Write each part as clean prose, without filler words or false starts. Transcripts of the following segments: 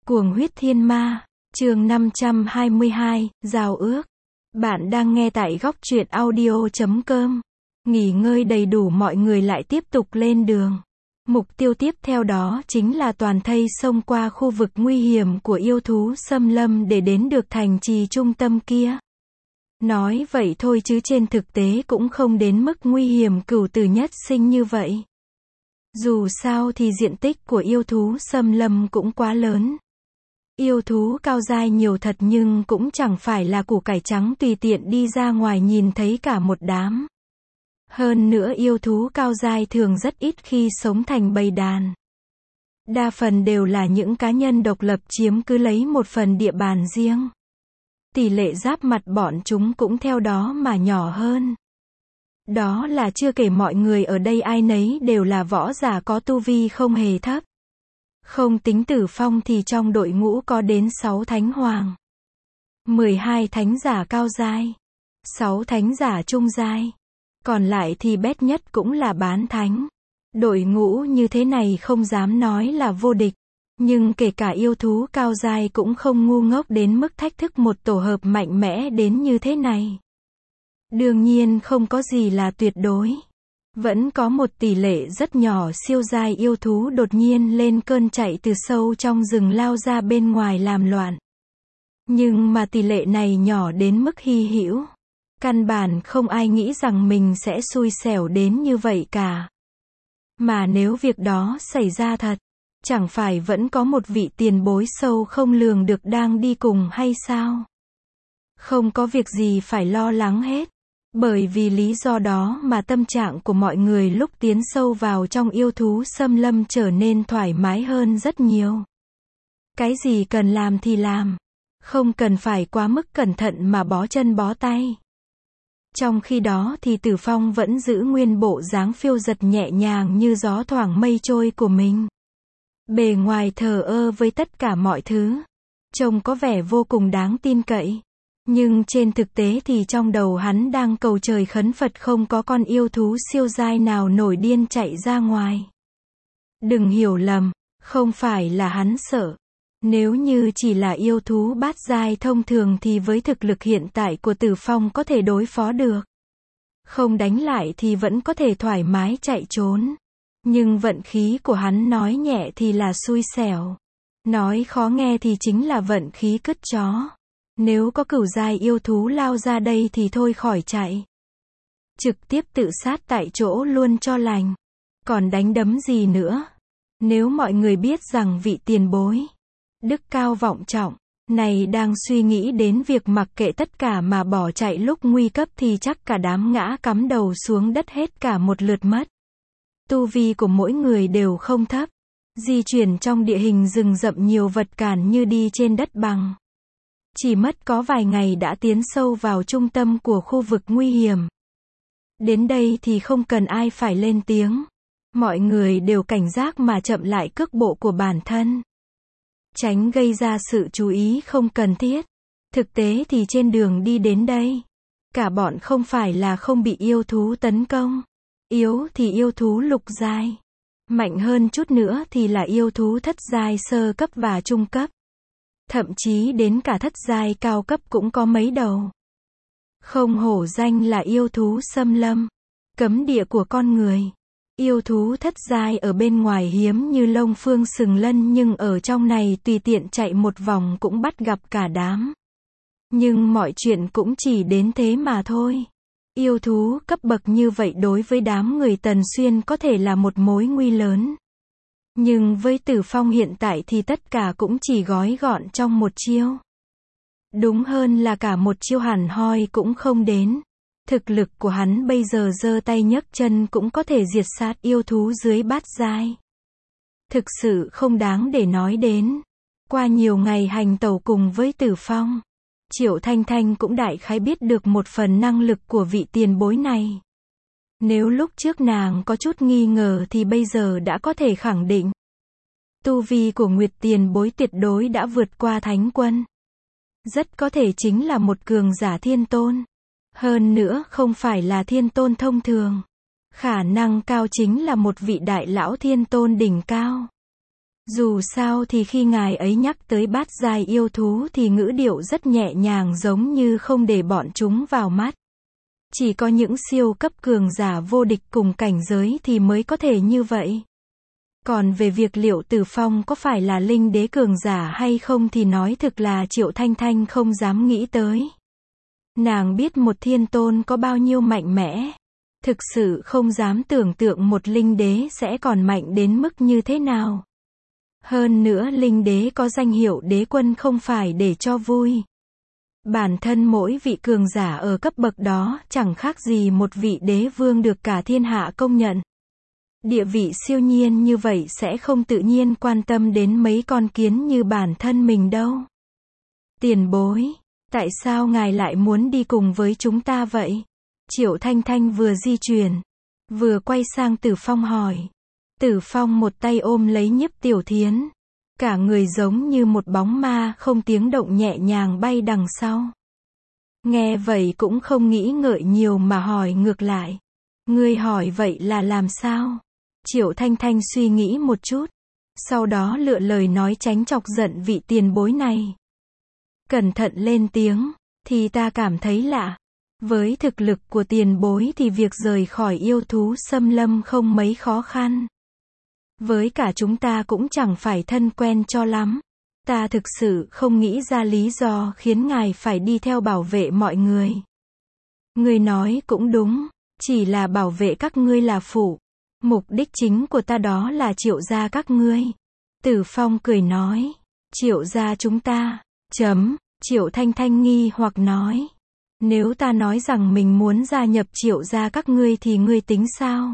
Cuồng huyết thiên ma, chương 522, giao ước. Bạn đang nghe tại góc truyện audio.com. Nghỉ ngơi đầy đủ mọi người lại tiếp tục lên đường. Mục tiêu tiếp theo đó chính là toàn thây xông qua khu vực nguy hiểm của yêu thú xâm lâm để đến được thành trì trung tâm kia. Nói vậy thôi chứ trên thực tế cũng không đến mức nguy hiểm cửu tử nhất sinh như vậy. Dù sao thì diện tích của yêu thú xâm lâm cũng quá lớn. Yêu thú cao giai nhiều thật nhưng cũng chẳng phải là củ cải trắng tùy tiện đi ra ngoài nhìn thấy cả một đám. Hơn nữa yêu thú cao giai thường rất ít khi sống thành bầy đàn. Đa phần đều là những cá nhân độc lập chiếm cứ lấy một phần địa bàn riêng. Tỷ lệ giáp mặt bọn chúng cũng theo đó mà nhỏ hơn. Đó là chưa kể mọi người ở đây ai nấy đều là võ giả có tu vi không hề thấp. Không tính Tử Phong thì trong đội ngũ có đến 6 thánh hoàng, 12 thánh giả cao giai, 6 thánh giả trung giai. Còn lại thì bét nhất cũng là bán thánh. Đội ngũ như thế này không dám nói là vô địch. Nhưng kể cả yêu thú cao giai cũng không ngu ngốc đến mức thách thức một tổ hợp mạnh mẽ đến như thế này. Đương nhiên không có gì là tuyệt đối. Vẫn có một tỷ lệ rất nhỏ siêu giai yêu thú đột nhiên lên cơn chạy từ sâu trong rừng lao ra bên ngoài làm loạn. Nhưng mà tỷ lệ này nhỏ đến mức hy hữu. Căn bản không ai nghĩ rằng mình sẽ xui xẻo đến như vậy cả. Mà nếu việc đó xảy ra thật, chẳng phải vẫn có một vị tiền bối sâu không lường được đang đi cùng hay sao? Không có việc gì phải lo lắng hết. Bởi vì lý do đó mà tâm trạng của mọi người lúc tiến sâu vào trong yêu thú xâm lâm trở nên thoải mái hơn rất nhiều. Cái gì cần làm thì làm. Không cần phải quá mức cẩn thận mà bó chân bó tay. Trong khi đó thì Tử Phong vẫn giữ nguyên bộ dáng phiêu dật nhẹ nhàng như gió thoảng mây trôi của mình. Bề ngoài thờ ơ với tất cả mọi thứ. Trông có vẻ vô cùng đáng tin cậy. Nhưng trên thực tế thì trong đầu hắn đang cầu trời khấn Phật không có con yêu thú siêu giai nào nổi điên chạy ra ngoài. Đừng hiểu lầm, không phải là hắn sợ. Nếu như chỉ là yêu thú bát giai thông thường thì với thực lực hiện tại của Tử Phong có thể đối phó được. Không đánh lại thì vẫn có thể thoải mái chạy trốn. Nhưng vận khí của hắn nói nhẹ thì là xui xẻo. Nói khó nghe thì chính là vận khí cứt chó. Nếu có cửu giai yêu thú lao ra đây thì thôi khỏi chạy. Trực tiếp tự sát tại chỗ luôn cho lành. Còn đánh đấm gì nữa. Nếu mọi người biết rằng vị tiền bối, đức cao vọng trọng, này đang suy nghĩ đến việc mặc kệ tất cả mà bỏ chạy lúc nguy cấp thì chắc cả đám ngã cắm đầu xuống đất hết cả một lượt mất. Tu vi của mỗi người đều không thấp. Di chuyển trong địa hình rừng rậm nhiều vật cản như đi trên đất bằng. Chỉ mất có vài ngày đã tiến sâu vào trung tâm của khu vực nguy hiểm. Đến đây thì không cần ai phải lên tiếng. Mọi người đều cảnh giác mà chậm lại cước bộ của bản thân. Tránh gây ra sự chú ý không cần thiết. Thực tế thì trên đường đi đến đây, cả bọn không phải là không bị yêu thú tấn công. Yếu thì yêu thú lục giai. Mạnh hơn chút nữa thì là yêu thú thất giai sơ cấp và trung cấp. Thậm chí đến cả thất giai cao cấp cũng có mấy đầu. Không hổ danh là yêu thú xâm lâm, cấm địa của con người. Yêu thú thất giai ở bên ngoài hiếm như lông phương sừng lân nhưng ở trong này tùy tiện chạy một vòng cũng bắt gặp cả đám. Nhưng mọi chuyện cũng chỉ đến thế mà thôi. Yêu thú cấp bậc như vậy đối với đám người Tần Xuyên có thể là một mối nguy lớn. Nhưng với Tử Phong hiện tại thì tất cả cũng chỉ gói gọn trong một chiêu. Đúng hơn là cả một chiêu hẳn hoi cũng không đến. Thực lực của hắn bây giờ giơ tay nhấc chân cũng có thể diệt sát yêu thú dưới bát giai. Thực sự không đáng để nói đến. Qua nhiều ngày hành tẩu cùng với Tử Phong, Triệu Thanh Thanh cũng đại khái biết được một phần năng lực của vị tiền bối này. Nếu lúc trước nàng có chút nghi ngờ thì bây giờ đã có thể khẳng định. Tu vi của Nguyệt tiền bối tuyệt đối đã vượt qua Thánh Quân. Rất có thể chính là một cường giả thiên tôn. Hơn nữa không phải là thiên tôn thông thường. Khả năng cao chính là một vị đại lão thiên tôn đỉnh cao. Dù sao thì khi ngài ấy nhắc tới bát giai yêu thú thì ngữ điệu rất nhẹ nhàng giống như không để bọn chúng vào mắt. Chỉ có những siêu cấp cường giả vô địch cùng cảnh giới thì mới có thể như vậy. Còn về việc liệu Tử Phong có phải là linh đế cường giả hay không thì nói thực là Triệu Thanh Thanh không dám nghĩ tới. Nàng biết một thiên tôn có bao nhiêu mạnh mẽ. Thực sự không dám tưởng tượng một linh đế sẽ còn mạnh đến mức như thế nào. Hơn nữa linh đế có danh hiệu đế quân không phải để cho vui. Bản thân mỗi vị cường giả ở cấp bậc đó chẳng khác gì một vị đế vương được cả thiên hạ công nhận. Địa vị siêu nhiên như vậy sẽ không tự nhiên quan tâm đến mấy con kiến như bản thân mình đâu. Tiền bối, tại sao ngài lại muốn đi cùng với chúng ta vậy? Triệu Thanh Thanh vừa di chuyển, vừa quay sang Tử Phong hỏi. Tử Phong một tay ôm lấy Nhiếp Tiểu Thiến. Cả người giống như một bóng ma không tiếng động nhẹ nhàng bay đằng sau. Nghe vậy cũng không nghĩ ngợi nhiều mà hỏi ngược lại. Ngươi hỏi vậy là làm sao? Triệu Thanh Thanh suy nghĩ một chút. Sau đó lựa lời nói tránh chọc giận vị tiền bối này. Cẩn thận lên tiếng. Thì ta cảm thấy lạ. Với thực lực của tiền bối thì việc rời khỏi yêu thú xâm lâm không mấy khó khăn. Với cả chúng ta cũng chẳng phải thân quen cho lắm. Ta thực sự không nghĩ ra lý do khiến ngài phải đi theo bảo vệ mọi người. Ngươi nói cũng đúng, chỉ là bảo vệ các ngươi là phụ. Mục đích chính của ta đó là triệu gia các ngươi. Tử Phong cười nói, triệu gia chúng ta, Triệu Thanh Thanh nghi hoặc nói. Nếu ta nói rằng mình muốn gia nhập triệu gia các ngươi thì ngươi tính sao?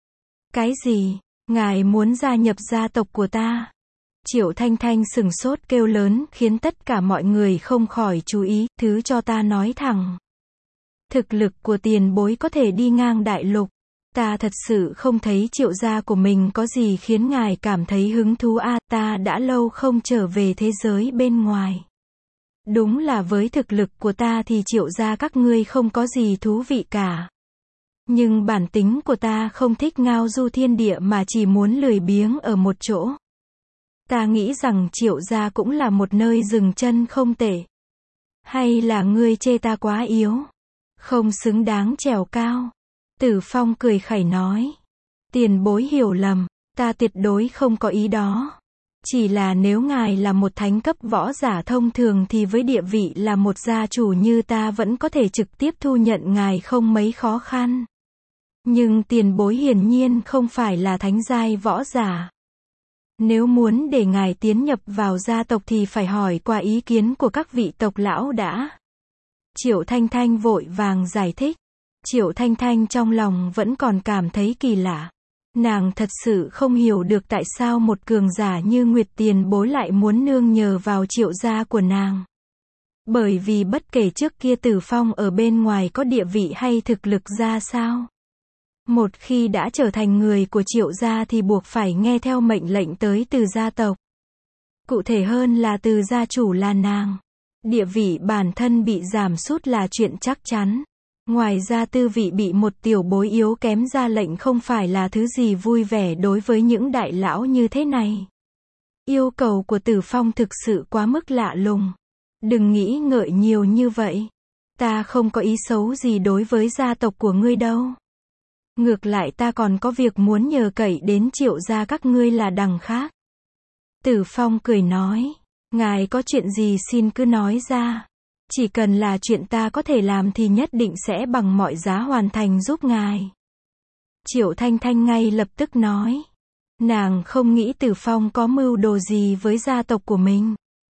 Cái gì? Ngài muốn gia nhập gia tộc của ta? Triệu Thanh Thanh sừng sốt kêu lớn khiến tất cả mọi người không khỏi chú ý, thứ cho ta nói thẳng. Thực lực của tiền bối có thể đi ngang đại lục. Ta thật sự không thấy triệu gia của mình có gì khiến ngài cảm thấy hứng thú a. Ta đã lâu không trở về thế giới bên ngoài. Đúng là với thực lực của ta thì triệu gia các ngươi không có gì thú vị cả. Nhưng bản tính của ta không thích ngao du thiên địa mà chỉ muốn lười biếng ở một chỗ. Ta nghĩ rằng triệu gia cũng là một nơi dừng chân không tệ. Hay là ngươi chê ta quá yếu? Không xứng đáng trèo cao. Tử Phong cười khẩy nói. Tiền bối hiểu lầm, ta tuyệt đối không có ý đó. Chỉ là nếu ngài là một thánh cấp võ giả thông thường thì với địa vị là một gia chủ như ta vẫn có thể trực tiếp thu nhận ngài không mấy khó khăn. Nhưng tiền bối hiển nhiên không phải là thánh giai võ giả. Nếu muốn để ngài tiến nhập vào gia tộc thì phải hỏi qua ý kiến của các vị tộc lão đã. Triệu Thanh Thanh vội vàng giải thích. Triệu Thanh Thanh trong lòng vẫn còn cảm thấy kỳ lạ. Nàng thật sự không hiểu được tại sao một cường giả như Nguyệt tiền bối lại muốn nương nhờ vào triệu gia của nàng. Bởi vì bất kể trước kia Tử Phong ở bên ngoài có địa vị hay thực lực ra sao. Một khi đã trở thành người của triệu gia thì buộc phải nghe theo mệnh lệnh tới từ gia tộc. Cụ thể hơn là từ gia chủ là nàng. Địa vị bản thân bị giảm sút là chuyện chắc chắn. Ngoài ra tư vị bị một tiểu bối yếu kém ra lệnh không phải là thứ gì vui vẻ đối với những đại lão như thế này. Yêu cầu của Tử Phong thực sự quá mức lạ lùng. Đừng nghĩ ngợi nhiều như vậy. Ta không có ý xấu gì đối với gia tộc của ngươi đâu. Ngược lại ta còn có việc muốn nhờ cậy đến triệu gia các ngươi là đằng khác. Tử Phong cười nói. Ngài có chuyện gì xin cứ nói ra. Chỉ cần là chuyện ta có thể làm thì nhất định sẽ bằng mọi giá hoàn thành giúp ngài. Triệu Thanh Thanh ngay lập tức nói. Nàng không nghĩ Tử Phong có mưu đồ gì với gia tộc của mình.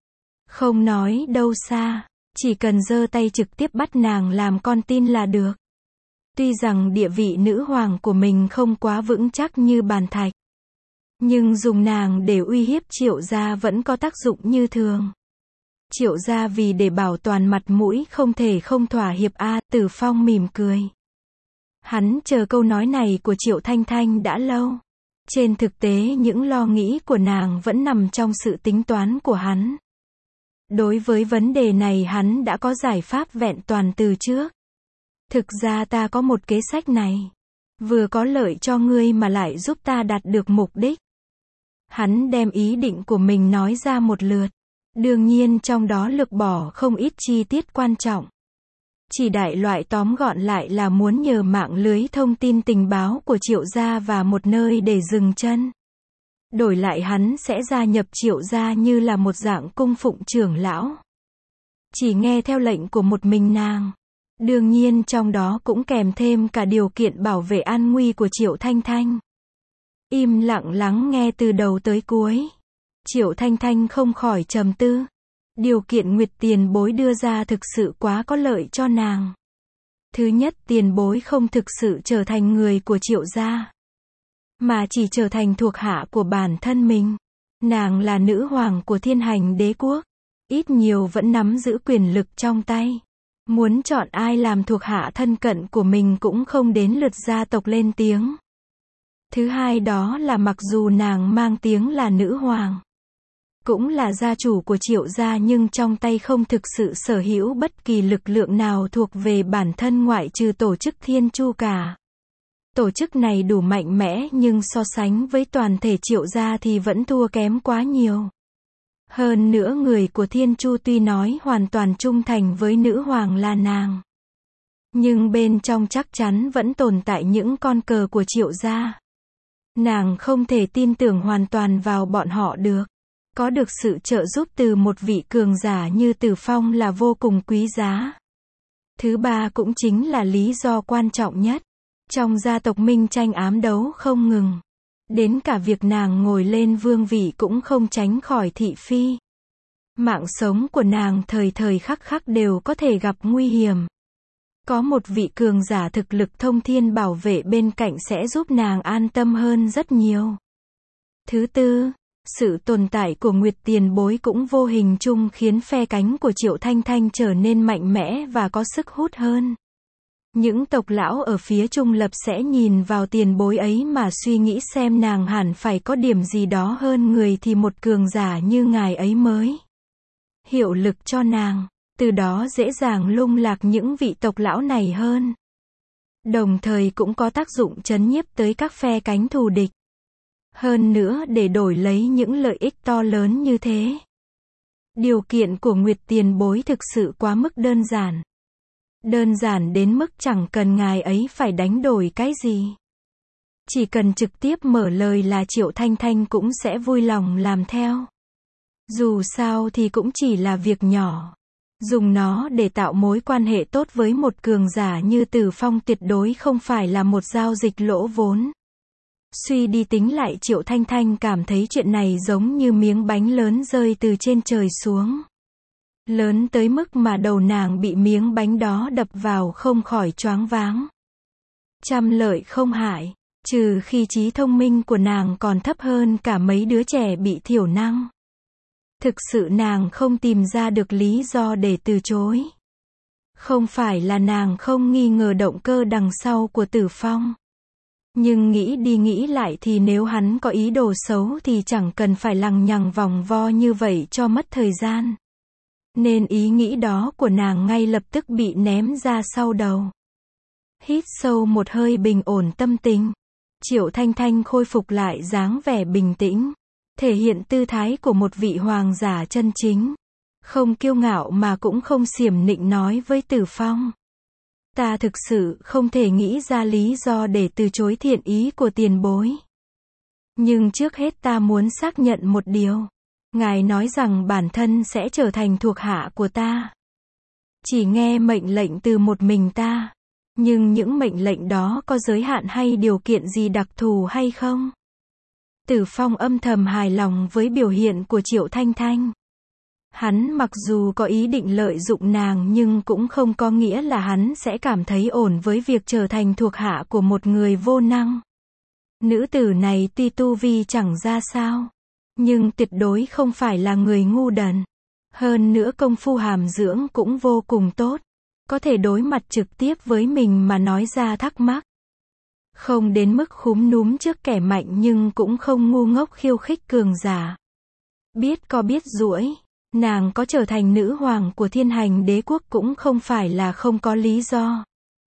Không nói đâu xa. Chỉ cần giơ tay trực tiếp bắt nàng làm con tin là được. Tuy rằng địa vị nữ hoàng của mình không quá vững chắc như bàn thạch. Nhưng dùng nàng để uy hiếp triệu gia vẫn có tác dụng như thường. Triệu gia vì để bảo toàn mặt mũi không thể không thỏa hiệp a. Tử Phong mỉm cười. Hắn chờ câu nói này của Triệu Thanh Thanh đã lâu. Trên thực tế những lo nghĩ của nàng vẫn nằm trong sự tính toán của hắn. Đối với vấn đề này hắn đã có giải pháp vẹn toàn từ trước. Thực ra ta có một kế sách này. Vừa có lợi cho ngươi mà lại giúp ta đạt được mục đích. Hắn đem ý định của mình nói ra một lượt. Đương nhiên trong đó lược bỏ không ít chi tiết quan trọng. Chỉ đại loại tóm gọn lại là muốn nhờ mạng lưới thông tin tình báo của Triệu gia và một nơi để dừng chân. Đổi lại hắn sẽ gia nhập Triệu gia như là một dạng cung phụng trưởng lão. Chỉ nghe theo lệnh của một mình nàng. Đương nhiên trong đó cũng kèm thêm cả điều kiện bảo vệ an nguy của Triệu Thanh Thanh. Im lặng lắng nghe từ đầu tới cuối. Triệu Thanh Thanh không khỏi trầm tư. Điều kiện Nguyệt tiền bối đưa ra thực sự quá có lợi cho nàng. Thứ nhất, tiền bối không thực sự trở thành người của Triệu gia, mà chỉ trở thành thuộc hạ của bản thân mình. Nàng là nữ hoàng của Thiên Hành Đế quốc, ít nhiều vẫn nắm giữ quyền lực trong tay. Muốn chọn ai làm thuộc hạ thân cận của mình cũng không đến lượt gia tộc lên tiếng. Thứ hai đó là mặc dù nàng mang tiếng là nữ hoàng, cũng là gia chủ của Triệu gia, nhưng trong tay không thực sự sở hữu bất kỳ lực lượng nào thuộc về bản thân ngoại trừ tổ chức Thiên Chu cả. Tổ chức này đủ mạnh mẽ nhưng so sánh với toàn thể Triệu gia thì vẫn thua kém quá nhiều. Hơn nữa người của Thiên Chu tuy nói hoàn toàn trung thành với nữ hoàng là nàng, nhưng bên trong chắc chắn vẫn tồn tại những con cờ của Triệu gia. Nàng không thể tin tưởng hoàn toàn vào bọn họ được. Có được sự trợ giúp từ một vị cường giả như Tử Phong là vô cùng quý giá. Thứ ba cũng chính là lý do quan trọng nhất. Trong gia tộc minh tranh ám đấu không ngừng. Đến cả việc nàng ngồi lên vương vị cũng không tránh khỏi thị phi. Mạng sống của nàng thời thời khắc khắc đều có thể gặp nguy hiểm. Có một vị cường giả thực lực thông thiên bảo vệ bên cạnh sẽ giúp nàng an tâm hơn rất nhiều. Thứ tư, sự tồn tại của Nguyệt tiền bối cũng vô hình chung khiến phe cánh của Triệu Thanh Thanh trở nên mạnh mẽ và có sức hút hơn. Những tộc lão ở phía trung lập sẽ nhìn vào tiền bối ấy mà suy nghĩ xem nàng hẳn phải có điểm gì đó hơn người thì một cường giả như ngài ấy mới hiệu lực cho nàng, từ đó dễ dàng lung lạc những vị tộc lão này hơn. Đồng thời cũng có tác dụng trấn nhiếp tới các phe cánh thù địch. Hơn nữa để đổi lấy những lợi ích to lớn như thế, điều kiện của Nguyệt tiền bối thực sự quá mức đơn giản. Đơn giản đến mức chẳng cần ngài ấy phải đánh đổi cái gì. Chỉ cần trực tiếp mở lời là Triệu Thanh Thanh cũng sẽ vui lòng làm theo. Dù sao thì cũng chỉ là việc nhỏ. Dùng nó để tạo mối quan hệ tốt với một cường giả như Tử Phong tuyệt đối không phải là một giao dịch lỗ vốn. Suy đi tính lại, Triệu Thanh Thanh cảm thấy chuyện này giống như miếng bánh lớn rơi từ trên trời xuống. Lớn tới mức mà đầu nàng bị miếng bánh đó đập vào không khỏi choáng váng. Trăm lợi không hại, trừ khi trí thông minh của nàng còn thấp hơn cả mấy đứa trẻ bị thiểu năng. Thực sự nàng không tìm ra được lý do để từ chối. Không phải là nàng không nghi ngờ động cơ đằng sau của Tử Phong. Nhưng nghĩ đi nghĩ lại thì nếu hắn có ý đồ xấu thì chẳng cần phải lằng nhằng vòng vo như vậy cho mất thời gian. Nên ý nghĩ đó của nàng ngay lập tức bị ném ra sau đầu. Hít sâu một hơi bình ổn tâm tình. Triệu Thanh Thanh khôi phục lại dáng vẻ bình tĩnh. Thể hiện tư thái của một vị hoàng giả chân chính. Không kiêu ngạo mà cũng không xiểm nịnh nói với Tử Phong. Ta thực sự không thể nghĩ ra lý do để từ chối thiện ý của tiền bối. Nhưng trước hết ta muốn xác nhận một điều. Ngài nói rằng bản thân sẽ trở thành thuộc hạ của ta. Chỉ nghe mệnh lệnh từ một mình ta. Nhưng những mệnh lệnh đó có giới hạn hay điều kiện gì đặc thù hay không? Tử Phong âm thầm hài lòng với biểu hiện của Triệu Thanh Thanh. Hắn mặc dù có ý định lợi dụng nàng nhưng cũng không có nghĩa là hắn sẽ cảm thấy ổn với việc trở thành thuộc hạ của một người vô năng. Nữ tử này tuy tu vi chẳng ra sao, nhưng tuyệt đối không phải là người ngu đần. Hơn nữa công phu hàm dưỡng cũng vô cùng tốt. Có thể đối mặt trực tiếp với mình mà nói ra thắc mắc. Không đến mức khúm núm trước kẻ mạnh nhưng cũng không ngu ngốc khiêu khích cường giả. Biết có biết duỗi, nàng có trở thành nữ hoàng của Thiên Hành Đế quốc cũng không phải là không có lý do.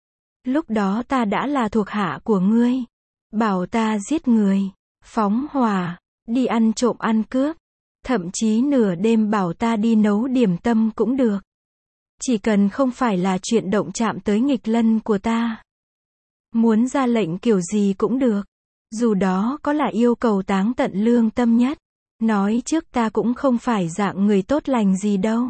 Lúc đó ta đã là thuộc hạ của ngươi. Bảo ta giết người, phóng hỏa, đi ăn trộm ăn cướp, thậm chí nửa đêm bảo ta đi nấu điểm tâm cũng được. Chỉ cần không phải là chuyện động chạm tới nghịch lân của ta. Muốn ra lệnh kiểu gì cũng được. Dù đó có là yêu cầu táng tận lương tâm nhất. Nói trước ta cũng không phải dạng người tốt lành gì đâu.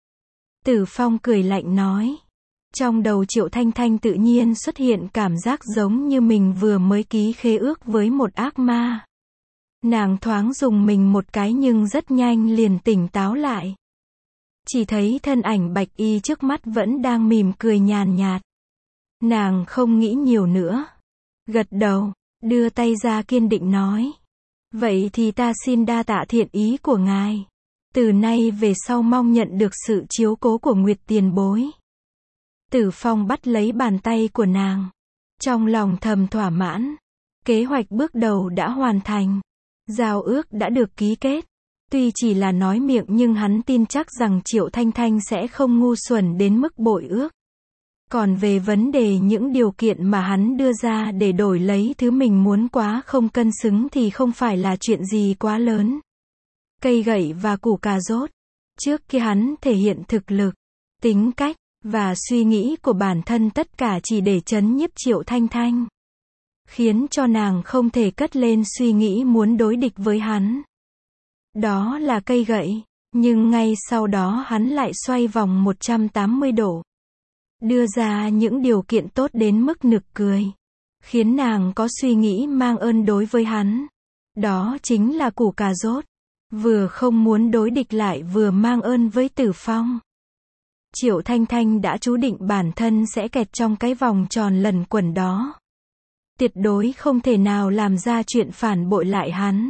Tử Phong cười lạnh nói. Trong đầu Triệu Thanh Thanh tự nhiên xuất hiện cảm giác giống như mình vừa mới ký khế ước với một ác ma. Nàng thoáng dùng mình một cái nhưng rất nhanh liền tỉnh táo lại. Chỉ thấy thân ảnh bạch y trước mắt vẫn đang mỉm cười nhàn nhạt. Nàng không nghĩ nhiều nữa. Gật đầu, đưa tay ra kiên định nói. Vậy thì ta xin đa tạ thiện ý của ngài. Từ nay về sau mong nhận được sự chiếu cố của Nguyệt tiền bối. Tử Phong bắt lấy bàn tay của nàng. Trong lòng thầm thỏa mãn. Kế hoạch bước đầu đã hoàn thành. Giao ước đã được ký kết. Tuy chỉ là nói miệng nhưng hắn tin chắc rằng Triệu Thanh Thanh sẽ không ngu xuẩn đến mức bội ước. Còn về vấn đề những điều kiện mà hắn đưa ra để đổi lấy thứ mình muốn quá không cân xứng thì không phải là chuyện gì quá lớn. Cây gậy và củ cà rốt. Trước khi hắn thể hiện thực lực, tính cách, và suy nghĩ của bản thân tất cả chỉ để trấn nhiếp Triệu Thanh Thanh. Khiến cho nàng không thể cất lên suy nghĩ muốn đối địch với hắn. Đó là cây gậy, nhưng ngay sau đó hắn lại xoay vòng 180 độ. Đưa ra những điều kiện tốt đến mức nực cười. Khiến nàng có suy nghĩ mang ơn đối với hắn. Đó chính là củ cà rốt. Vừa không muốn đối địch lại vừa mang ơn với Tử Phong. Triệu Thanh Thanh đã chú định bản thân sẽ kẹt trong cái vòng tròn lẩn quẩn đó. Tuyệt đối không thể nào làm ra chuyện phản bội lại hắn.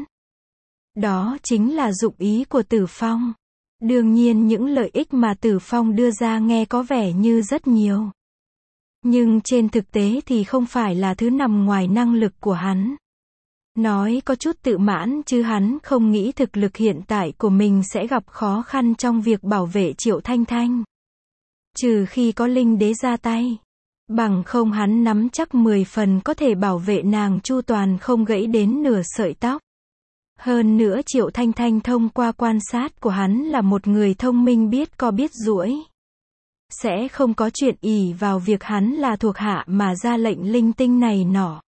Đó chính là dụng ý của Tử Phong. Đương nhiên những lợi ích mà Tử Phong đưa ra nghe có vẻ như rất nhiều. Nhưng trên thực tế thì không phải là thứ nằm ngoài năng lực của hắn. Nói có chút tự mãn chứ hắn không nghĩ thực lực hiện tại của mình sẽ gặp khó khăn trong việc bảo vệ Triệu Thanh Thanh. Trừ khi có Linh Đế ra tay. Bằng không hắn nắm chắc 10 phần có thể bảo vệ nàng chu toàn không gãy đến nửa sợi tóc. Hơn nữa Triệu Thanh Thanh thông qua quan sát của hắn là một người thông minh biết co biết duỗi. Sẽ không có chuyện ỷ vào việc hắn là thuộc hạ mà ra lệnh linh tinh này nọ.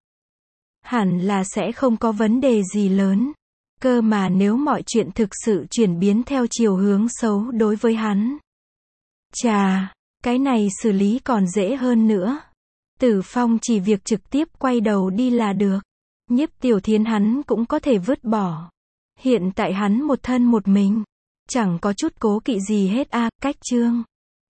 Hẳn là sẽ không có vấn đề gì lớn. Cơ mà nếu mọi chuyện thực sự chuyển biến theo chiều hướng xấu đối với hắn. Chà, cái này xử lý còn dễ hơn nữa. Tử Phong chỉ việc trực tiếp quay đầu đi là được. Nhiếp Tiểu Thiến hắn cũng có thể vứt bỏ. Hiện tại hắn một thân một mình. Chẳng có chút cố kỵ gì hết a. Cách chương